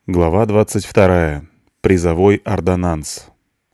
Глава 22. Призовой ордонанс.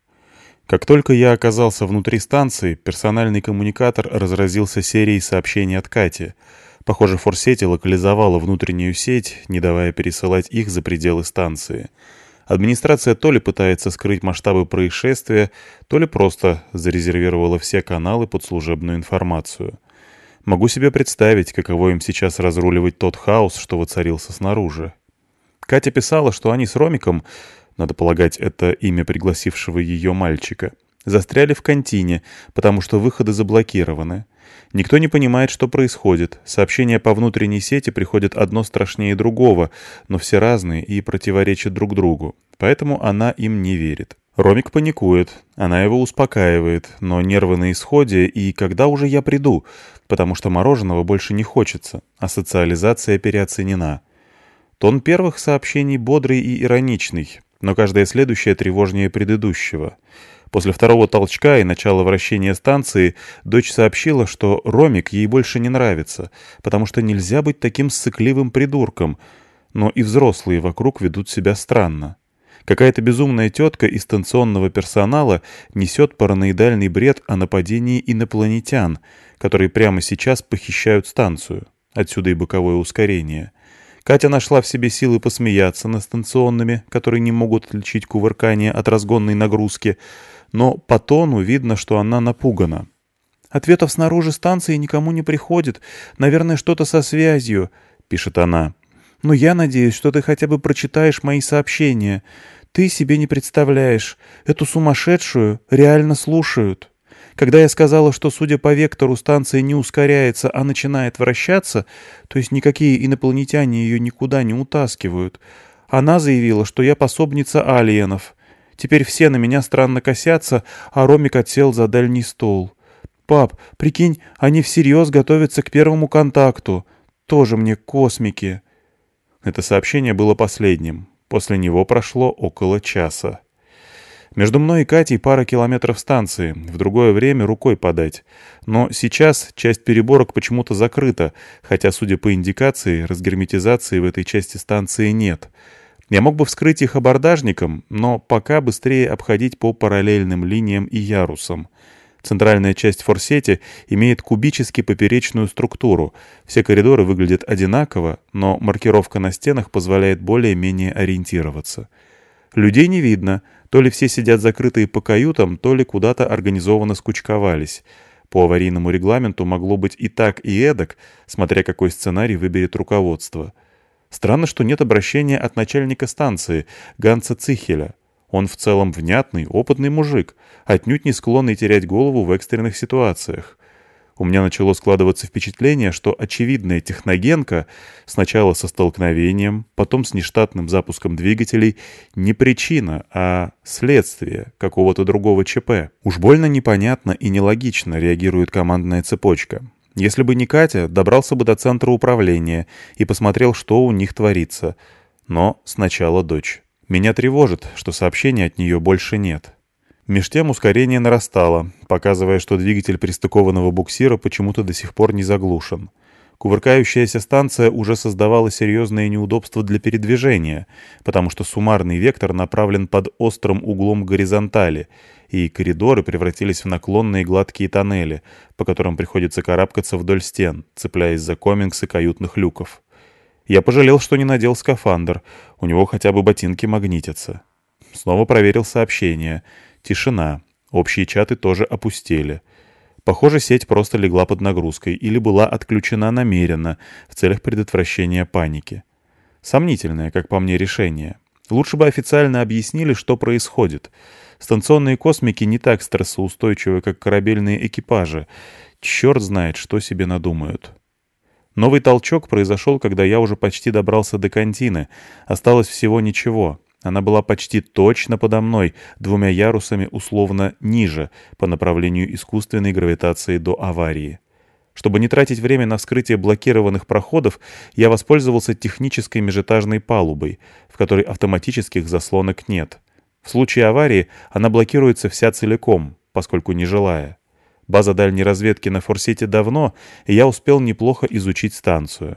Как только я оказался внутри станции, персональный коммуникатор разразился серией сообщений от Кати. Похоже, форсеть локализовала внутреннюю сеть, не давая пересылать их за пределы станции. Администрация то ли пытается скрыть масштабы происшествия, то ли просто зарезервировала все каналы под служебную информацию. Могу себе представить, каково им сейчас разруливать тот хаос, что воцарился снаружи. Катя писала, что они с Ромиком, надо полагать, это имя пригласившего ее мальчика, застряли в контине, потому что выходы заблокированы. Никто не понимает, что происходит. Сообщения по внутренней сети приходят одно страшнее другого, но все разные и противоречат друг другу, поэтому она им не верит. Ромик паникует, она его успокаивает, но нервы на исходе, и когда уже я приду, потому что мороженого больше не хочется, а социализация переоценена. Тон первых сообщений бодрый и ироничный, но каждое следующее тревожнее предыдущего. После второго толчка и начала вращения станции дочь сообщила, что Ромик ей больше не нравится, потому что нельзя быть таким ссыкливым придурком, но и взрослые вокруг ведут себя странно. Какая-то безумная тетка из станционного персонала несет параноидальный бред о нападении инопланетян, которые прямо сейчас похищают станцию. Отсюда и боковое ускорение. Катя нашла в себе силы посмеяться над станционными, которые не могут отличить кувыркание от разгонной нагрузки, но по тону видно, что она напугана. «Ответов снаружи станции никому не приходит. Наверное, что-то со связью», — пишет она. «Но я надеюсь, что ты хотя бы прочитаешь мои сообщения. Ты себе не представляешь. Эту сумасшедшую реально слушают». Когда я сказала, что, судя по вектору, станция не ускоряется, а начинает вращаться, то есть никакие инопланетяне ее никуда не утаскивают, она заявила, что я пособница алиенов. Теперь все на меня странно косятся, а Ромик отсел за дальний стол. «Пап, прикинь, они всерьез готовятся к первому контакту. Тоже мне космики». Это сообщение было последним. После него прошло около часа. Между мной и Катей пара километров станции, в другое время рукой подать. Но сейчас часть переборок почему-то закрыта, хотя, судя по индикации, разгерметизации в этой части станции нет. Я мог бы вскрыть их абордажником, но пока быстрее обходить по параллельным линиям и ярусам. Центральная часть форсети имеет кубически поперечную структуру. Все коридоры выглядят одинаково, но маркировка на стенах позволяет более-менее ориентироваться. Людей не видно. То ли все сидят закрытые по каютам, то ли куда-то организованно скучковались. По аварийному регламенту могло быть и так, и эдак, смотря какой сценарий выберет руководство. Странно, что нет обращения от начальника станции, Ганса Цихеля. Он в целом внятный, опытный мужик, отнюдь не склонный терять голову в экстренных ситуациях. У меня начало складываться впечатление, что очевидная техногенка сначала со столкновением, потом с нештатным запуском двигателей не причина, а следствие какого-то другого ЧП. Уж больно непонятно и нелогично реагирует командная цепочка. Если бы не Катя, добрался бы до центра управления и посмотрел, что у них творится. Но сначала дочь. Меня тревожит, что сообщений от нее больше нет. Меж тем ускорение нарастало, показывая, что двигатель пристыкованного буксира почему-то до сих пор не заглушен. Кувыркающаяся станция уже создавала серьезные неудобства для передвижения, потому что суммарный вектор направлен под острым углом к горизонтали, и коридоры превратились в наклонные гладкие тоннели, по которым приходится карабкаться вдоль стен, цепляясь за комингсы каютных люков. Я пожалел, что не надел скафандр, у него хотя бы ботинки магнитятся. Снова проверил сообщения. Тишина. Общие чаты тоже опустели. Похоже, сеть просто легла под нагрузкой или была отключена намеренно в целях предотвращения паники. Сомнительное, как по мне, решение. Лучше бы официально объяснили, что происходит. Станционные космики не так стрессоустойчивы, как корабельные экипажи. Черт знает, что себе надумают. Новый толчок произошел, когда я уже почти добрался до контины. Осталось всего ничего. Она была почти точно подо мной, 2 ярусами условно ниже, по направлению искусственной гравитации до аварии. Чтобы не тратить время на вскрытие блокированных проходов, я воспользовался технической межэтажной палубой, в которой автоматических заслонок нет. В случае аварии она блокируется вся целиком, поскольку нежилая. База дальней разведки на форсете давно, и я успел неплохо изучить станцию.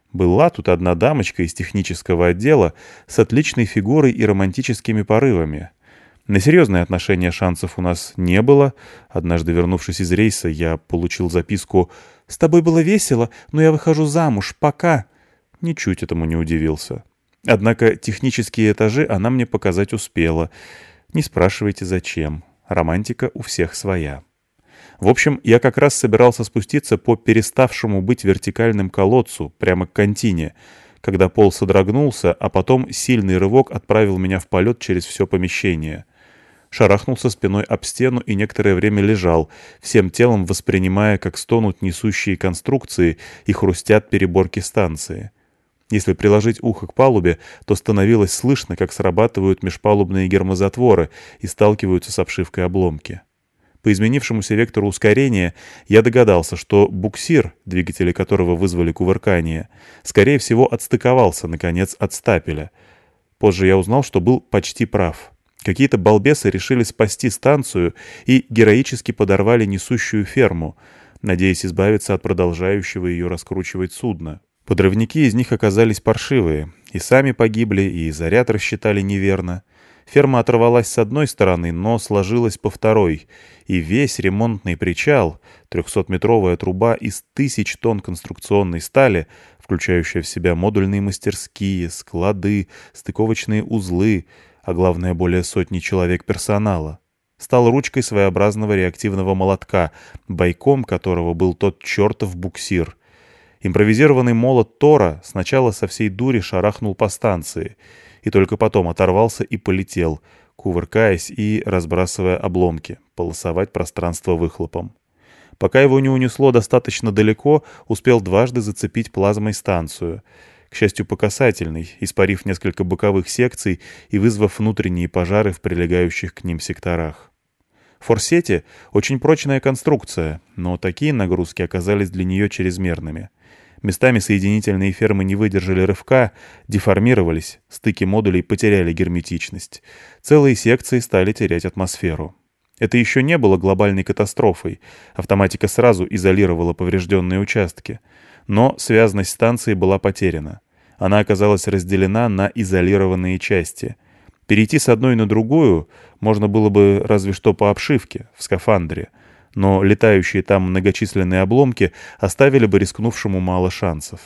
Была тут одна дамочка из технического отдела с отличной фигурой и романтическими порывами. На серьезные отношения шансов у нас не было. Однажды, вернувшись из рейса, я получил записку «С тобой было весело, но я выхожу замуж. Пока». Ничуть этому не удивился. Однако технические этажи она мне показать успела. Не спрашивайте, зачем. Романтика у всех своя. В общем, я как раз собирался спуститься по переставшему быть вертикальным колодцу прямо к контине, когда пол содрогнулся, а потом сильный рывок отправил меня в полет через все помещение. Шарахнулся спиной об стену и некоторое время лежал, всем телом воспринимая, как стонут несущие конструкции и хрустят переборки станции. Если приложить ухо к палубе, то становилось слышно, как срабатывают межпалубные гермозатворы и сталкиваются с обшивкой обломки. По изменившемуся вектору ускорения я догадался, что буксир, двигатели которого вызвали кувыркание, скорее всего отстыковался, наконец, от стапеля. Позже я узнал, что был почти прав. Какие-то балбесы решили спасти станцию и героически подорвали несущую ферму, надеясь избавиться от продолжающего ее раскручивать судна. Подрывники из них оказались паршивые, и сами погибли, и заряд рассчитали неверно. Ферма оторвалась с одной стороны, но сложилась по второй, и весь ремонтный причал, 300-метровая труба из 1000 тонн конструкционной стали, включающая в себя модульные мастерские, склады, стыковочные узлы, а главное более сотни человек персонала, стал ручкой своеобразного реактивного молотка, бойком которого был тот чертов буксир. Импровизированный молот Тора сначала со всей дури шарахнул по станции, и только потом оторвался и полетел, кувыркаясь и разбрасывая обломки, полосовать пространство выхлопом. Пока его не унесло достаточно далеко, успел дважды зацепить плазмой станцию, к счастью, по касательной, испарив несколько боковых секций и вызвав внутренние пожары в прилегающих к ним секторах. Форсети — очень прочная конструкция, но такие нагрузки оказались для нее чрезмерными. Местами соединительные фермы не выдержали рывка, деформировались, стыки модулей потеряли герметичность. Целые секции стали терять атмосферу. Это еще не было глобальной катастрофой, автоматика сразу изолировала поврежденные участки. Но связность станции была потеряна. Она оказалась разделена на изолированные части. Перейти с одной на другую можно было бы разве что по обшивке, в скафандре, но летающие там многочисленные обломки оставили бы рискнувшему мало шансов.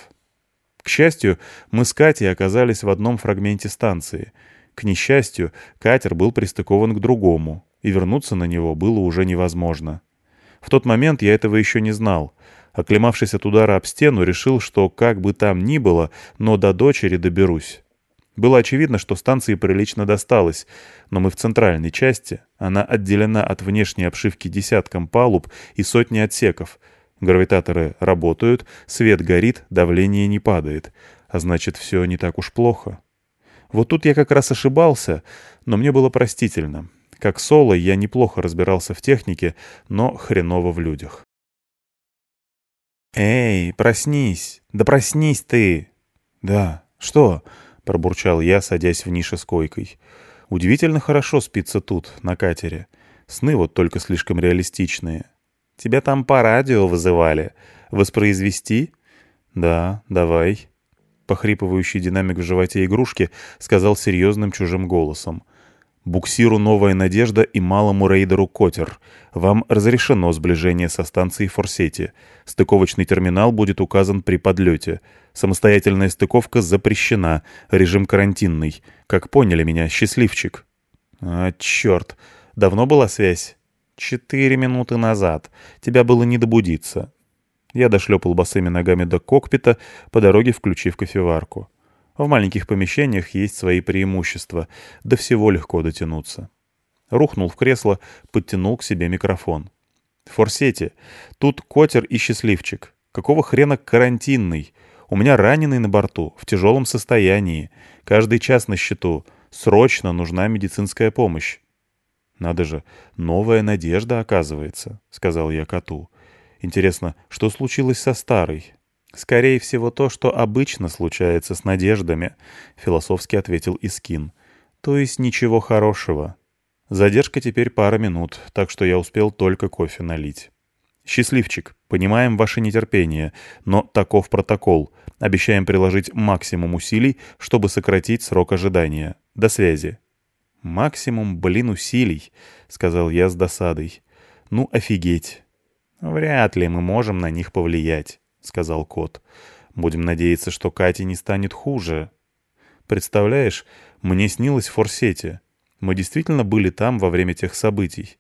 К счастью, мы с Катей оказались в одном фрагменте станции. К несчастью, катер был пристыкован к другому, и вернуться на него было уже невозможно. В тот момент я этого еще не знал. Оклемавшись от удара об стену, решил, что как бы там ни было, но до дочери доберусь. Было очевидно, что станции прилично досталось, но мы в центральной части, она отделена от внешней обшивки десятком палуб и сотней отсеков. Гравитаторы работают, свет горит, давление не падает, а значит, все не так уж плохо. Вот тут я как раз ошибался, но мне было простительно. Как Соло я неплохо разбирался в технике, но хреново в людях. «Эй, проснись! Да проснись ты!» «Да, что?» — пробурчал я, садясь в нише с койкой. «Удивительно хорошо спится тут, на катере. Сны вот только слишком реалистичные. Тебя там по радио вызывали. Воспроизвести?» «Да, давай». Похрипывающий динамик в животе игрушки сказал серьезным чужим голосом. «Буксиру «Новая надежда» и малому рейдеру «Котер». Вам разрешено сближение со станцией Форсети. Стыковочный терминал будет указан при подлете. Самостоятельная стыковка запрещена. Режим карантинный. Как поняли меня, счастливчик». «А, черт. Давно была связь?» 4 минуты назад. Тебя было не добудиться». Я дошлепал босыми ногами до кокпита, по дороге включив кофеварку. В маленьких помещениях есть свои преимущества, до всего легко дотянуться. Рухнул в кресло, подтянул к себе микрофон. «Форсети, тут Котер и счастливчик. Какого хрена карантинный? У меня раненый на борту, в тяжелом состоянии. Каждый час на счету. Срочно нужна медицинская помощь». «Надо же, новая надежда, оказывается», — сказал я коту. «Интересно, что случилось со старой?» «Скорее всего, то, что обычно случается с надеждами», — философски ответил Искин. «То есть ничего хорошего. Задержка теперь пара минут, так что я успел только кофе налить». Счастливчик, понимаем ваше нетерпение, но таков протокол. Обещаем приложить максимум усилий, чтобы сократить срок ожидания. До связи». «Максимум, усилий», — сказал я с досадой. «Ну, офигеть». «Вряд ли мы можем на них повлиять», — сказал кот. «Будем надеяться, что Кате не станет хуже». «Представляешь, мне снилось в Форсете. Мы действительно были там во время тех событий».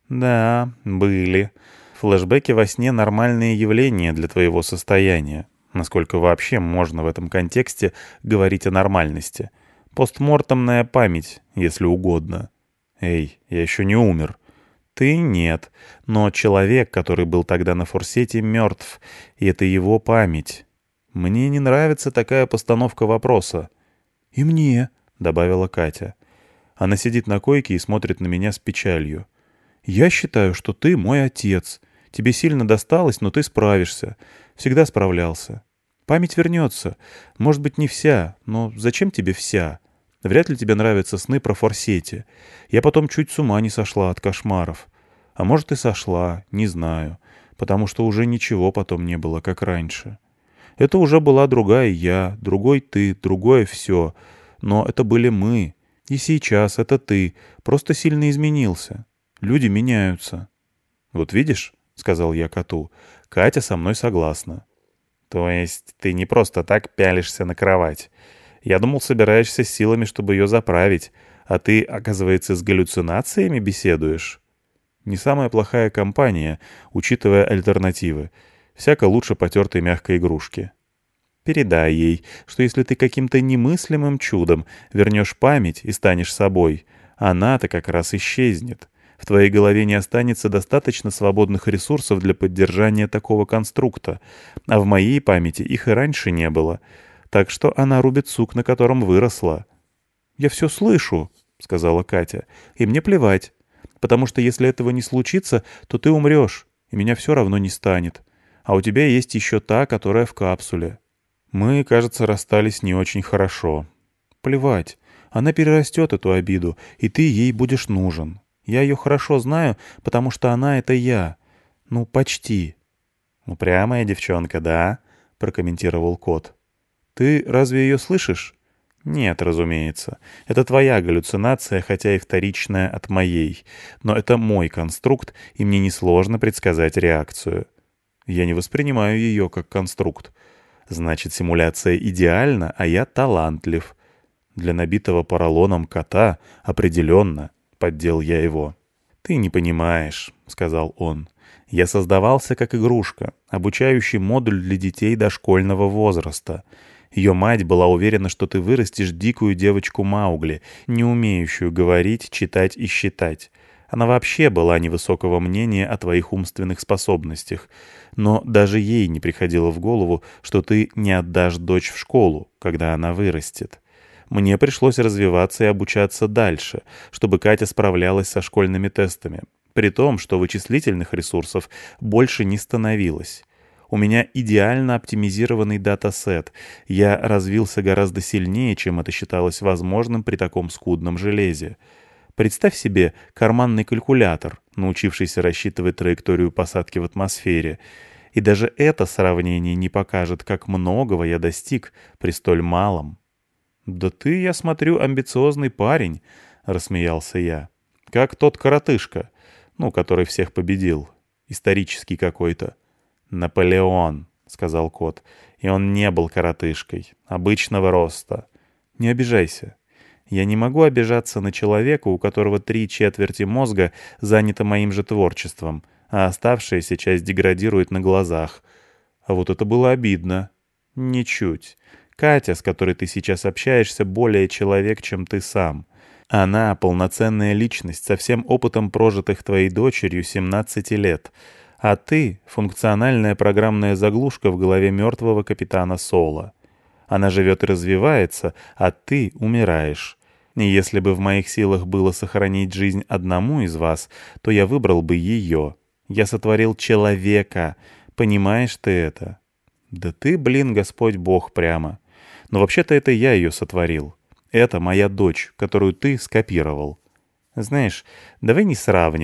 «Да, были. Флэшбэки во сне — нормальные явления для твоего состояния. Насколько вообще можно в этом контексте говорить о нормальности? Постмортемная память, если угодно». «Эй, я еще не умер». «Ты нет. Но человек, который был тогда на Форсете, мертв, и это его память. Мне не нравится такая постановка вопроса». «И мне», — добавила Катя. Она сидит на койке и смотрит на меня с печалью. «Я считаю, что ты мой отец. Тебе сильно досталось, но ты справишься. Всегда справлялся. Память вернется. Может быть, не вся, но зачем тебе вся? Вряд ли тебе нравятся сны про Форсете. Я потом чуть с ума не сошла от кошмаров. А может, и сошла, не знаю, потому что уже ничего потом не было, как раньше. Это уже была другая я, другой ты, другое все. Но это были мы. И сейчас это ты. Просто сильно изменился. Люди меняются». «Вот видишь», — сказал я коту, — «Катя со мной согласна». «То есть ты не просто так пялишься на кровать? Я думал, собираешься с силами, чтобы ее заправить, а ты, оказывается, с галлюцинациями беседуешь?» «Не самая плохая компания, учитывая альтернативы. Всяко лучше потертой мягкой игрушки». «Передай ей, что если ты каким-то немыслимым чудом вернешь память и станешь собой, она-то как раз исчезнет. В твоей голове не останется достаточно свободных ресурсов для поддержания такого конструкта, а в моей памяти их и раньше не было. Так что она рубит сук, на котором выросла». «Я все слышу», — сказала Катя, — «и мне плевать. Потому что если этого не случится, то ты умрешь, и меня все равно не станет. А у тебя есть еще та, которая в капсуле». Мы, кажется, расстались не очень хорошо. «Плевать. Она перерастет эту обиду, и ты ей будешь нужен. Я ее хорошо знаю, потому что она — это я. Ну, почти». «Упрямая девчонка, да?» — прокомментировал кот. «Ты разве ее слышишь?» «Нет, разумеется. Это твоя галлюцинация, хотя и вторичная от моей. Но это мой конструкт, и мне несложно предсказать реакцию. Я не воспринимаю ее как конструкт. Значит, симуляция идеальна, а я талантлив. Для набитого поролоном кота определенно», — поддел я его. «Ты не понимаешь», — сказал он. «Я создавался как игрушка, обучающий модуль для детей дошкольного возраста. Ее мать была уверена, что ты вырастешь дикую девочку Маугли, не умеющую говорить, читать и считать. Она вообще была невысокого мнения о твоих умственных способностях. Но даже ей не приходило в голову, что ты не отдашь дочь в школу, когда она вырастет. Мне пришлось развиваться и обучаться дальше, чтобы Катя справлялась со школьными тестами, при том, что вычислительных ресурсов больше не становилось. У меня идеально оптимизированный датасет. Я развился гораздо сильнее, чем это считалось возможным при таком скудном железе. Представь себе карманный калькулятор, научившийся рассчитывать траекторию посадки в атмосфере. И даже это сравнение не покажет, как многого я достиг при столь малом. «Да ты, я смотрю, амбициозный парень», — рассмеялся я. «Как тот коротышка, который всех победил. Исторический какой-то». «Наполеон», — сказал кот, — «и он не был коротышкой, обычного роста». «Не обижайся. Я не могу обижаться на человека, у которого 3/4 мозга занято моим же творчеством, а оставшаяся часть деградирует на глазах. А вот это было обидно». «Ничуть. Катя, с которой ты сейчас общаешься, более человек, чем ты сам. Она — полноценная личность со всем опытом прожитых твоей дочерью 17 лет. А ты — функциональная программная заглушка в голове мертвого капитана Соло. Она живет и развивается, а ты умираешь. И если бы в моих силах было сохранить жизнь одному из вас, то я выбрал бы ее. Я сотворил человека. Понимаешь ты это?» «Да ты, Господь Бог прямо. Но вообще-то это я ее сотворил. Это моя дочь, которую ты скопировал». «Знаешь, давай не сравнивать», —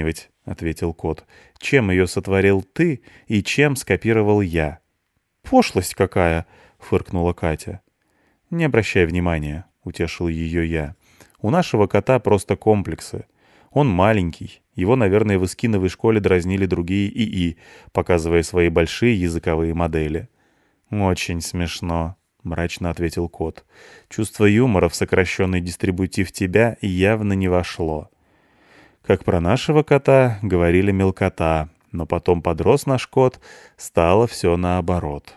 ответил кот. «Чем ее сотворил ты и чем скопировал я?» «Пошлость какая!» — фыркнула Катя. «Не обращай внимания», — утешил ее я. «У нашего кота просто комплексы. Он маленький. Его, наверное, в эскиновой школе дразнили другие ИИ, показывая свои большие языковые модели». «Очень смешно», — мрачно ответил кот. «Чувство юмора в сокращенный дистрибутив тебя явно не вошло». Как про нашего кота говорили мелкота, но потом подрос наш кот, стало все наоборот.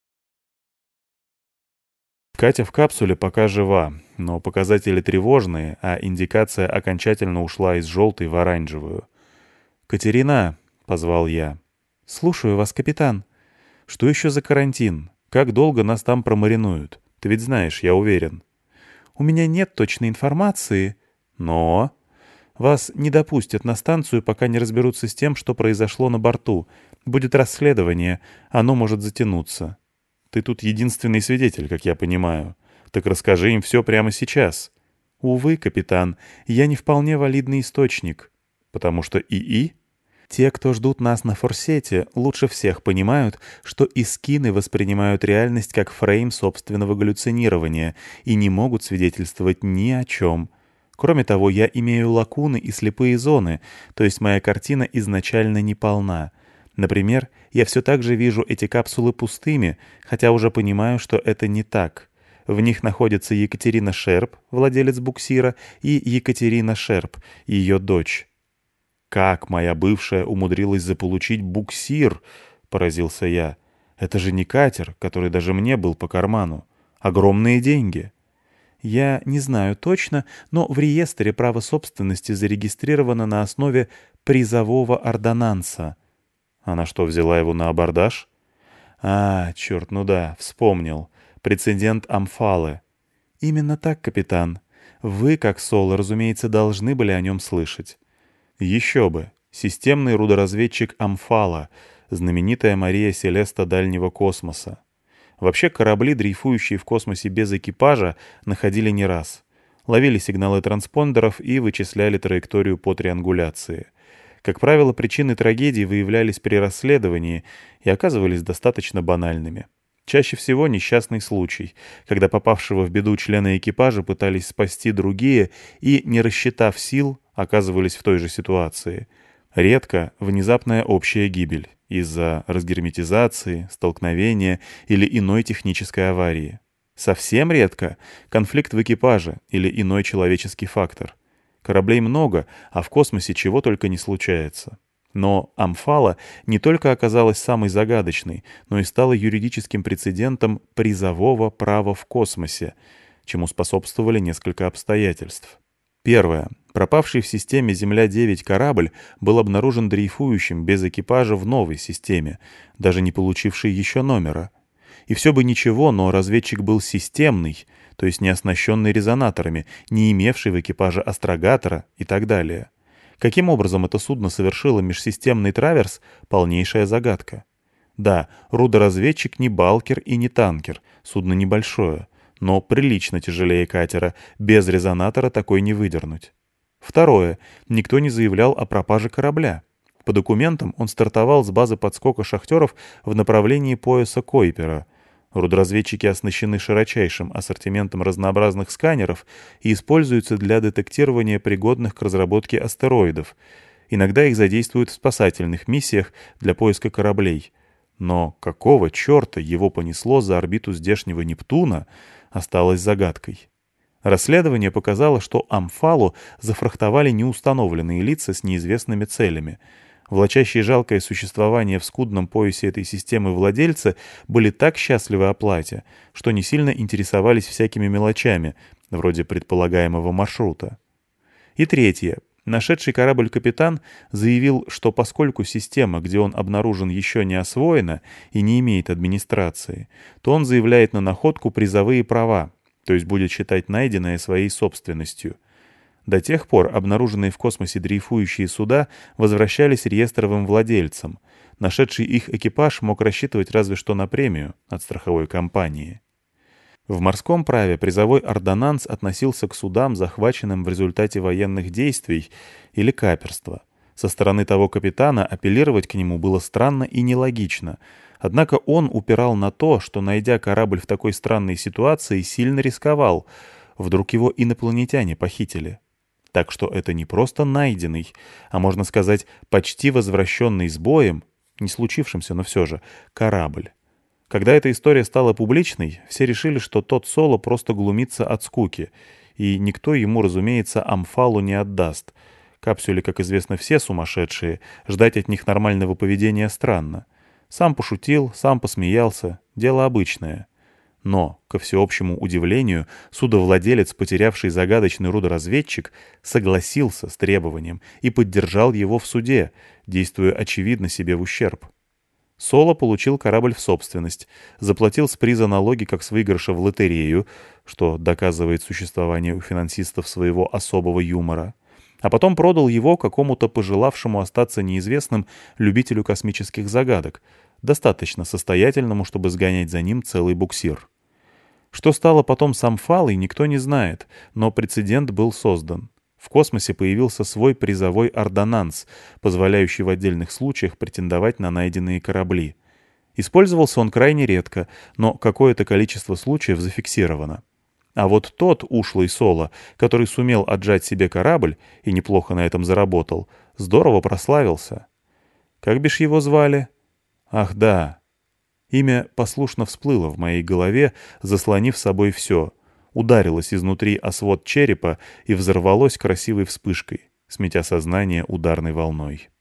Катя в капсуле пока жива, но показатели тревожные, а индикация окончательно ушла из желтой в оранжевую. «Катерина», — позвал я. «Слушаю вас, капитан». «Что еще за карантин? Как долго нас там промаринуют? Ты ведь знаешь, я уверен». «У меня нет точной информации». «Но...» «Вас не допустят на станцию, пока не разберутся с тем, что произошло на борту. Будет расследование, оно может затянуться». «Ты тут единственный свидетель, как я понимаю. Так расскажи им все прямо сейчас». «Увы, капитан, я не вполне валидный источник». «Потому что ИИ?» «Те, кто ждут нас на форсете, лучше всех понимают, что искины воспринимают реальность как фрейм собственного галлюцинирования и не могут свидетельствовать ни о чем. Кроме того, я имею лакуны и слепые зоны, то есть моя картина изначально не полна. Например, я все так же вижу эти капсулы пустыми, хотя уже понимаю, что это не так. В них находятся Екатерина Шерп, владелец буксира, и Екатерина Шерп, ее дочь. «Как моя бывшая умудрилась заполучить буксир?» — поразился я. «Это же не катер, который даже мне был по карману. Огромные деньги». «Я не знаю точно, но в реестре право собственности зарегистрировано на основе призового ордонанса». «Она что, взяла его на абордаж?» «А, черт, ну да, вспомнил. Прецедент Амфалы». «Именно так, капитан. Вы, как Соло, разумеется, должны были о нем слышать». «Еще бы. Системный рудоразведчик Амфала, знаменитая Мария Селеста дальнего космоса. Вообще корабли, дрейфующие в космосе без экипажа, находили не раз. Ловили сигналы транспондеров и вычисляли траекторию по триангуляции. Как правило, причины трагедий выявлялись при расследовании и оказывались достаточно банальными. Чаще всего несчастный случай, когда попавшего в беду члена экипажа пытались спасти другие и, не рассчитав сил, оказывались в той же ситуации. Редко внезапная общая гибель из-за разгерметизации, столкновения или иной технической аварии. Совсем редко конфликт в экипаже или иной человеческий фактор. Кораблей много, а в космосе чего только не случается. Но Амфала не только оказалась самой загадочной, но и стала юридическим прецедентом призового права в космосе, чему способствовали несколько обстоятельств. Первое. Пропавший в системе Земля-9 корабль был обнаружен дрейфующим без экипажа в новой системе, даже не получившей еще номера. И все бы ничего, но разведчик был системный, то есть не оснащенный резонаторами, не имевший в экипаже астрогатора и так далее. Каким образом это судно совершило межсистемный траверс — полнейшая загадка. Да, рудоразведчик не балкер и не танкер, судно небольшое, но прилично тяжелее катера, без резонатора такой не выдернуть. Второе. Никто не заявлял о пропаже корабля. По документам он стартовал с базы подскока шахтеров в направлении пояса Койпера. Рудоразведчики оснащены широчайшим ассортиментом разнообразных сканеров и используются для детектирования пригодных к разработке астероидов. Иногда их задействуют в спасательных миссиях для поиска кораблей. Но какого черта его понесло за орбиту здешнего Нептуна, осталось загадкой. Расследование показало, что Амфалу зафрахтовали неустановленные лица с неизвестными целями. Влачащие жалкое существование в скудном поясе этой системы владельцы были так счастливы оплате, что не сильно интересовались всякими мелочами, вроде предполагаемого маршрута. И третье. Нашедший корабль капитан заявил, что поскольку система, где он обнаружен, еще не освоена и не имеет администрации, то он заявляет на находку призовые права, то есть будет считать найденное своей собственностью. До тех пор обнаруженные в космосе дрейфующие суда возвращались реестровым владельцам. Нашедший их экипаж мог рассчитывать разве что на премию от страховой компании. В морском праве призовой ордонанс относился к судам, захваченным в результате военных действий или каперства. Со стороны того капитана апеллировать к нему было странно и нелогично. Однако он упирал на то, что, найдя корабль в такой странной ситуации, сильно рисковал. Вдруг его инопланетяне похитили. Так что это не просто найденный, а, можно сказать, почти возвращенный с боем, не случившимся, но все же, корабль. Когда эта история стала публичной, все решили, что тот Соло просто глумится от скуки, и никто ему, разумеется, Амфалу не отдаст. Капсюли, как известно, все сумасшедшие, ждать от них нормального поведения странно. Сам пошутил, сам посмеялся, дело обычное. Но, ко всеобщему удивлению, судовладелец, потерявший загадочный рудоразведчик, согласился с требованием и поддержал его в суде, действуя очевидно себе в ущерб. Соло получил корабль в собственность, заплатил с приза налоги как с выигрыша в лотерею, что доказывает существование у финансистов своего особого юмора, а потом продал его какому-то пожелавшему остаться неизвестным любителю космических загадок, достаточно состоятельному, чтобы сгонять за ним целый буксир. Что стало потом с Амфалой, никто не знает, но прецедент был создан. В космосе появился свой призовой ордонанс, позволяющий в отдельных случаях претендовать на найденные корабли. Использовался он крайне редко, но какое-то количество случаев зафиксировано. А вот тот ушлый Соло, который сумел отжать себе корабль и неплохо на этом заработал, здорово прославился. Как бишь его звали? Ах да. Имя послушно всплыло в моей голове, заслонив собой все. Ударилось изнутри о свод черепа и взорвалось красивой вспышкой, сметя сознание ударной волной.